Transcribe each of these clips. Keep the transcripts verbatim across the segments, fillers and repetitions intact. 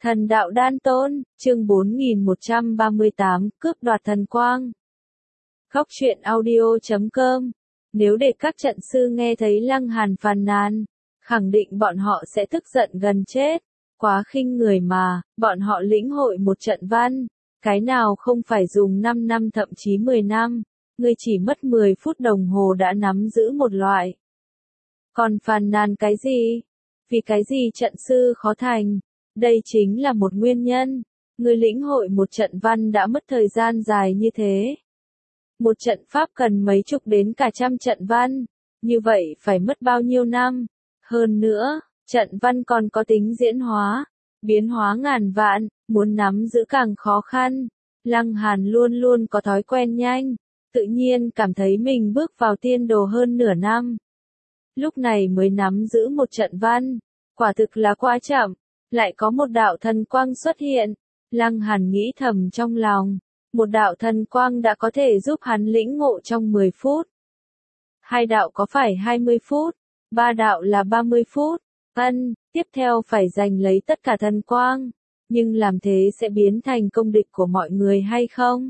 Thần đạo đan tôn, chương bốn nghìn một trăm ba mươi tám, cướp đoạt thần quang. Góc truyện audio chấm com. Nếu để các trận sư nghe thấy Lăng Hàn phàn nàn, khẳng định bọn họ sẽ tức giận gần chết. Quá khinh người mà, bọn họ lĩnh hội một trận văn, cái nào không phải dùng năm năm thậm chí mười năm, ngươi chỉ mất mười phút đồng hồ đã nắm giữ một loại. Còn phàn nàn cái gì? Vì cái gì trận sư khó thành? Đây chính là một nguyên nhân. Người lĩnh hội một trận văn đã mất thời gian dài như thế. Một trận pháp cần mấy chục đến cả trăm trận văn. Như vậy phải mất bao nhiêu năm? Hơn nữa, trận văn còn có tính diễn hóa, biến hóa ngàn vạn, muốn nắm giữ càng khó khăn. Lăng Hàn luôn luôn có thói quen nhanh, tự nhiên cảm thấy mình bước vào tiên đồ hơn nửa năm. Lúc này mới nắm giữ một trận văn, quả thực là quá chậm. Lại có một đạo thần quang xuất hiện, Lăng Hàn nghĩ thầm trong lòng, một đạo thần quang đã có thể giúp hắn lĩnh ngộ trong mười phút. Hai đạo có phải hai mươi phút, ba đạo là ba mươi phút, ân, tiếp theo phải giành lấy tất cả thần quang, nhưng làm thế sẽ biến thành công địch của mọi người hay không?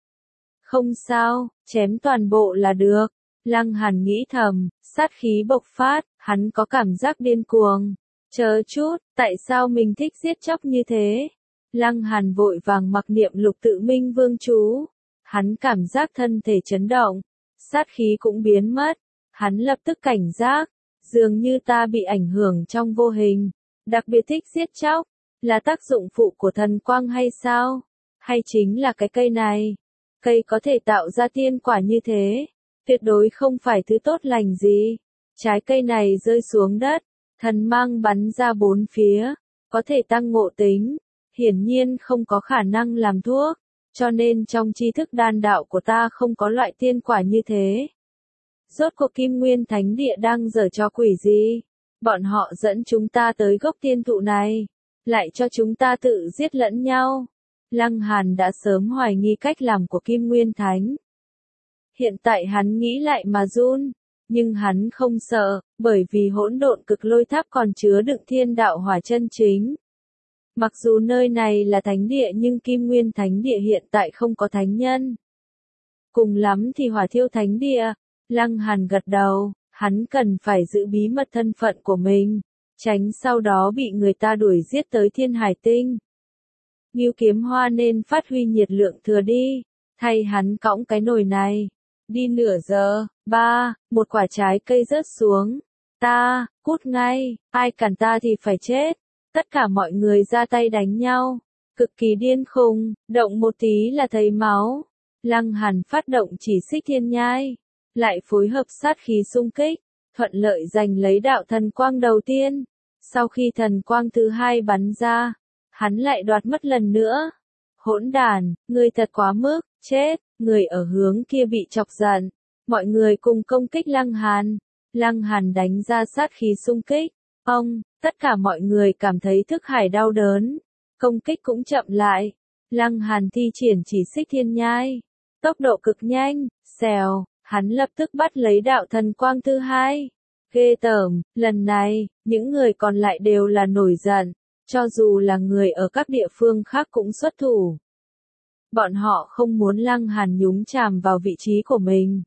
Không sao, chém toàn bộ là được, Lăng Hàn nghĩ thầm, sát khí bộc phát, hắn có cảm giác điên cuồng. Chờ chút, tại sao mình thích giết chóc như thế? Lăng Hàn vội vàng mặc niệm lục tự minh vương chú. Hắn cảm giác thân thể chấn động, sát khí cũng biến mất. Hắn lập tức cảnh giác, dường như ta bị ảnh hưởng trong vô hình. Đặc biệt thích giết chóc, là tác dụng phụ của thần quang hay sao? Hay chính là cái cây này? Cây có thể tạo ra tiên quả như thế, tuyệt đối không phải thứ tốt lành gì. Trái cây này rơi xuống đất, thần mang bắn ra bốn phía, có thể tăng ngộ tính, hiển nhiên không có khả năng làm thuốc, cho nên trong tri thức đan đạo của ta không có loại tiên quả như thế. Rốt cuộc Kim Nguyên Thánh Địa đang giở trò quỷ gì? Bọn họ dẫn chúng ta tới gốc tiên thụ này, lại cho chúng ta tự giết lẫn nhau. Lăng Hàn đã sớm hoài nghi cách làm của Kim Nguyên Thánh. Hiện tại hắn nghĩ lại mà run. Nhưng hắn không sợ, bởi vì hỗn độn cực lôi tháp còn chứa đựng thiên đạo hỏa chân chính. Mặc dù nơi này là thánh địa nhưng Kim Nguyên Thánh Địa hiện tại không có thánh nhân. Cùng lắm thì hỏa thiêu thánh địa. Lăng Hàn gật đầu, hắn cần phải giữ bí mật thân phận của mình, tránh sau đó bị người ta đuổi giết tới Thiên Hải Tinh. Ngưu Kiếm Hoa nên phát huy nhiệt lượng thừa đi, thay hắn cõng cái nồi này. Đi nửa giờ, ba, một quả trái cây rớt xuống. Ta, cút ngay, ai cản ta thì phải chết. Tất cả mọi người ra tay đánh nhau. Cực kỳ điên khùng, động một tí là thấy máu. Lăng Hàn phát động chỉ xích thiên nhai. Lại phối hợp sát khí xung kích. Thuận lợi giành lấy đạo thần quang đầu tiên. Sau khi thần quang thứ hai bắn ra, hắn lại đoạt mất lần nữa. Hỗn đàn, ngươi thật quá mức, chết. Người ở hướng kia bị chọc giận, mọi người cùng công kích Lăng Hàn. Lăng Hàn đánh ra sát khí xung kích, ông, tất cả mọi người cảm thấy thức hải đau đớn, công kích cũng chậm lại. Lăng Hàn thi triển chỉ xích thiên nhai, tốc độ cực nhanh, xèo, hắn lập tức bắt lấy đạo thần quang thứ hai. Ghê tởm, lần này, những người còn lại đều là nổi giận, cho dù là người ở các địa phương khác cũng xuất thủ. Bọn họ không muốn Lăng Hàn nhúng chàm vào vị trí của mình.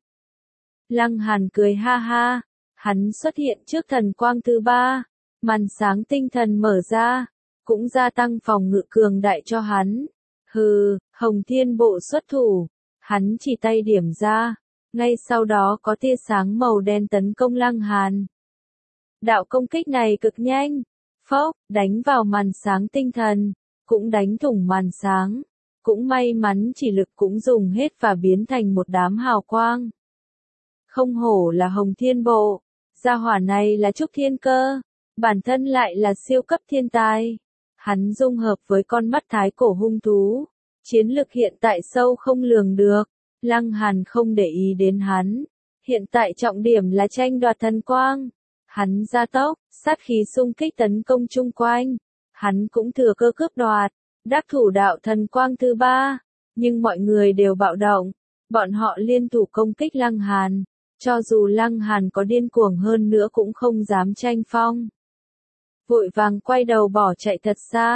Lăng Hàn cười ha ha, hắn xuất hiện trước thần quang thứ ba, màn sáng tinh thần mở ra, cũng gia tăng phòng ngự cường đại cho hắn. Hừ, Hồng Thiên Bộ xuất thủ, hắn chỉ tay điểm ra, ngay sau đó có tia sáng màu đen tấn công Lăng Hàn. Đạo công kích này cực nhanh, phốc, đánh vào màn sáng tinh thần, cũng đánh thủng màn sáng. Cũng may mắn chỉ lực cũng dùng hết và biến thành một đám hào quang. Không hổ là Hồng Thiên Bộ, gia hỏa này là Trúc Thiên Cơ, bản thân lại là siêu cấp thiên tài. Hắn dung hợp với con mắt thái cổ hung thú, chiến lực hiện tại sâu không lường được. Lăng Hàn không để ý đến hắn, hiện tại trọng điểm là tranh đoạt thần quang. Hắn gia tốc, sát khí xung kích tấn công chung quanh, hắn cũng thừa cơ cướp đoạt. Đắc thủ đạo thần quang thứ ba, nhưng mọi người đều bạo động, bọn họ liên thủ công kích Lăng Hàn, cho dù Lăng Hàn có điên cuồng hơn nữa cũng không dám tranh phong. Vội vàng quay đầu bỏ chạy thật xa,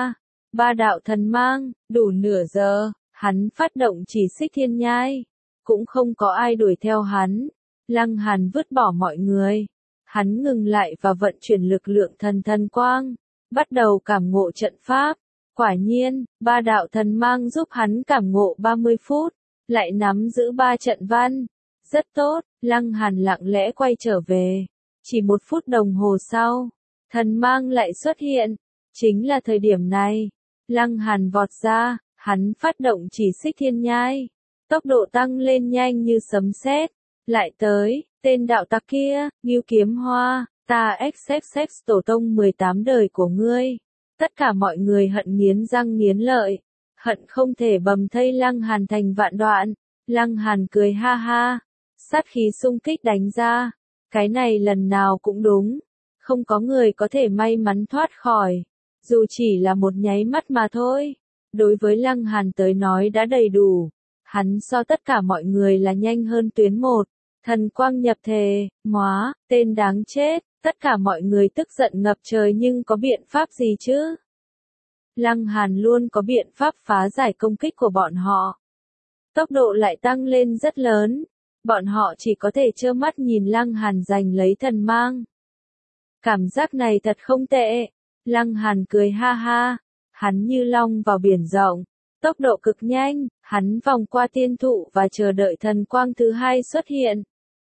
Ba đạo thần mang, đủ nửa giờ, hắn phát động chỉ xích thiên nhai. Cũng không có ai đuổi theo hắn. Lăng Hàn vứt bỏ mọi người. Hắn ngừng lại và vận chuyển lực lượng thần thần quang. Bắt đầu cảm ngộ trận pháp. Quả nhiên, ba đạo thần mang giúp hắn cảm ngộ ba mươi phút. Lại nắm giữ ba trận văn. Rất tốt, Lăng Hàn lặng lẽ quay trở về. Chỉ một phút đồng hồ sau, thần mang lại xuất hiện. Chính là thời điểm này. Lăng Hàn vọt ra, hắn phát động chỉ xích thiên nhai. Tốc độ tăng lên nhanh như sấm sét. Lại tới, tên đạo tặc kia, Ngưu Kiếm Hoa, ta xx tổ tông mười tám đời của ngươi. Tất cả mọi người hận nghiến răng nghiến lợi. Hận không thể bầm thây Lăng Hàn thành vạn đoạn. Lăng Hàn cười ha ha. Sát khí xung kích đánh ra. Cái này lần nào cũng đúng. Không có người có thể may mắn thoát khỏi. Dù chỉ là một nháy mắt mà thôi. Đối với Lăng Hàn tới nói đã đầy đủ. Hắn so tất cả mọi người là nhanh hơn tuyến một. Thần quang nhập thể, móa, tên đáng chết. Tất cả mọi người tức giận ngập trời nhưng có biện pháp gì chứ? Lăng Hàn luôn có biện pháp phá giải công kích của bọn họ. Tốc độ lại tăng lên rất lớn. Bọn họ chỉ có thể trơ mắt nhìn Lăng Hàn giành lấy thần mang. Cảm giác này thật không tệ. Lăng Hàn cười ha ha. Hắn như long vào biển rộng. Tốc độ cực nhanh, hắn vòng qua tiên thụ và chờ đợi thần quang thứ hai xuất hiện.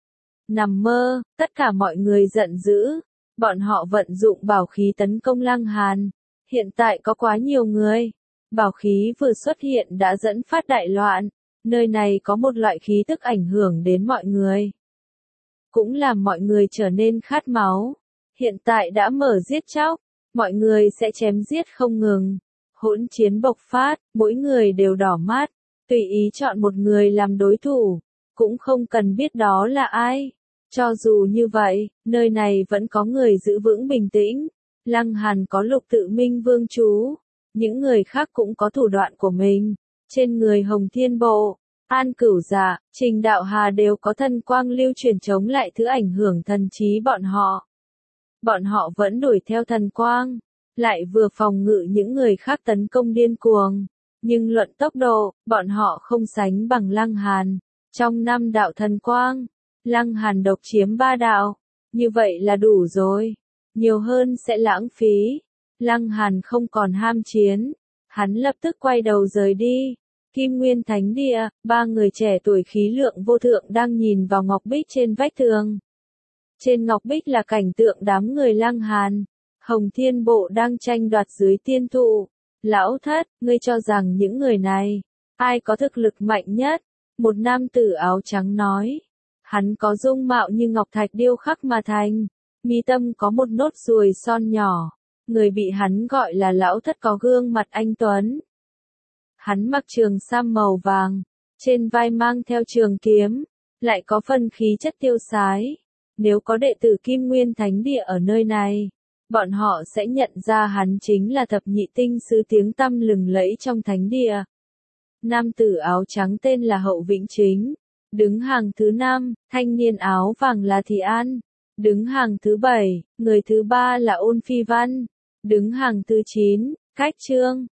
Nằm mơ, tất cả mọi người giận dữ. Bọn họ vận dụng bảo khí tấn công Lăng Hàn. Hiện tại có quá nhiều người. Bảo khí vừa xuất hiện đã dẫn phát đại loạn. Nơi này có một loại khí tức ảnh hưởng đến mọi người. Cũng làm mọi người trở nên khát máu. Hiện tại đã mở giết chóc. Mọi người sẽ chém giết không ngừng. Hỗn chiến bộc phát, mỗi người đều đỏ mắt. Tùy ý chọn một người làm đối thủ. Cũng không cần biết đó là ai. Cho dù như vậy, nơi này vẫn có người giữ vững bình tĩnh. Lăng Hàn có Lục Tự Minh Vương chú. Những người khác cũng có thủ đoạn của mình. Trên người Hồng Thiên Bộ, An Cửu Dạ, Trình Đạo Hà đều có thần quang lưu truyền chống lại thứ ảnh hưởng thần trí bọn họ. Bọn họ vẫn đuổi theo thần quang, lại vừa phòng ngự những người khác tấn công điên cuồng. Nhưng luận tốc độ, bọn họ không sánh bằng Lăng Hàn. Trong năm đạo thần quang, Lăng Hàn độc chiếm ba đạo. Như vậy là đủ rồi. Nhiều hơn sẽ lãng phí. Lăng Hàn không còn ham chiến. Hắn lập tức quay đầu rời đi. Kim Nguyên Thánh Địa, ba người trẻ tuổi khí lượng vô thượng đang nhìn vào ngọc bích trên vách tường. Trên ngọc bích là cảnh tượng đám người Lăng Hàn. Hồng Thiên Bộ đang tranh đoạt dưới tiên thụ. Lão thất, ngươi cho rằng những người này, ai có thực lực mạnh nhất? Một nam tử áo trắng nói. Hắn có dung mạo như ngọc thạch điêu khắc mà thành. Mi tâm có một nốt ruồi son nhỏ. Người bị hắn gọi là lão thất có gương mặt anh tuấn. Hắn mặc trường sam màu vàng, trên vai mang theo trường kiếm, lại có phần khí chất tiêu sái. Nếu có đệ tử Kim Nguyên Thánh Địa ở nơi này, bọn họ sẽ nhận ra hắn chính là thập nhị tinh sư tiếng tăm lừng lẫy trong thánh địa. Nam tử áo trắng tên là Hậu Vĩnh Chính. Đứng hàng thứ năm, thanh niên áo vàng là Thị An. Đứng hàng thứ bảy, người thứ ba là Ôn Phi Văn. Đứng hàng thứ chín, Cách Trương.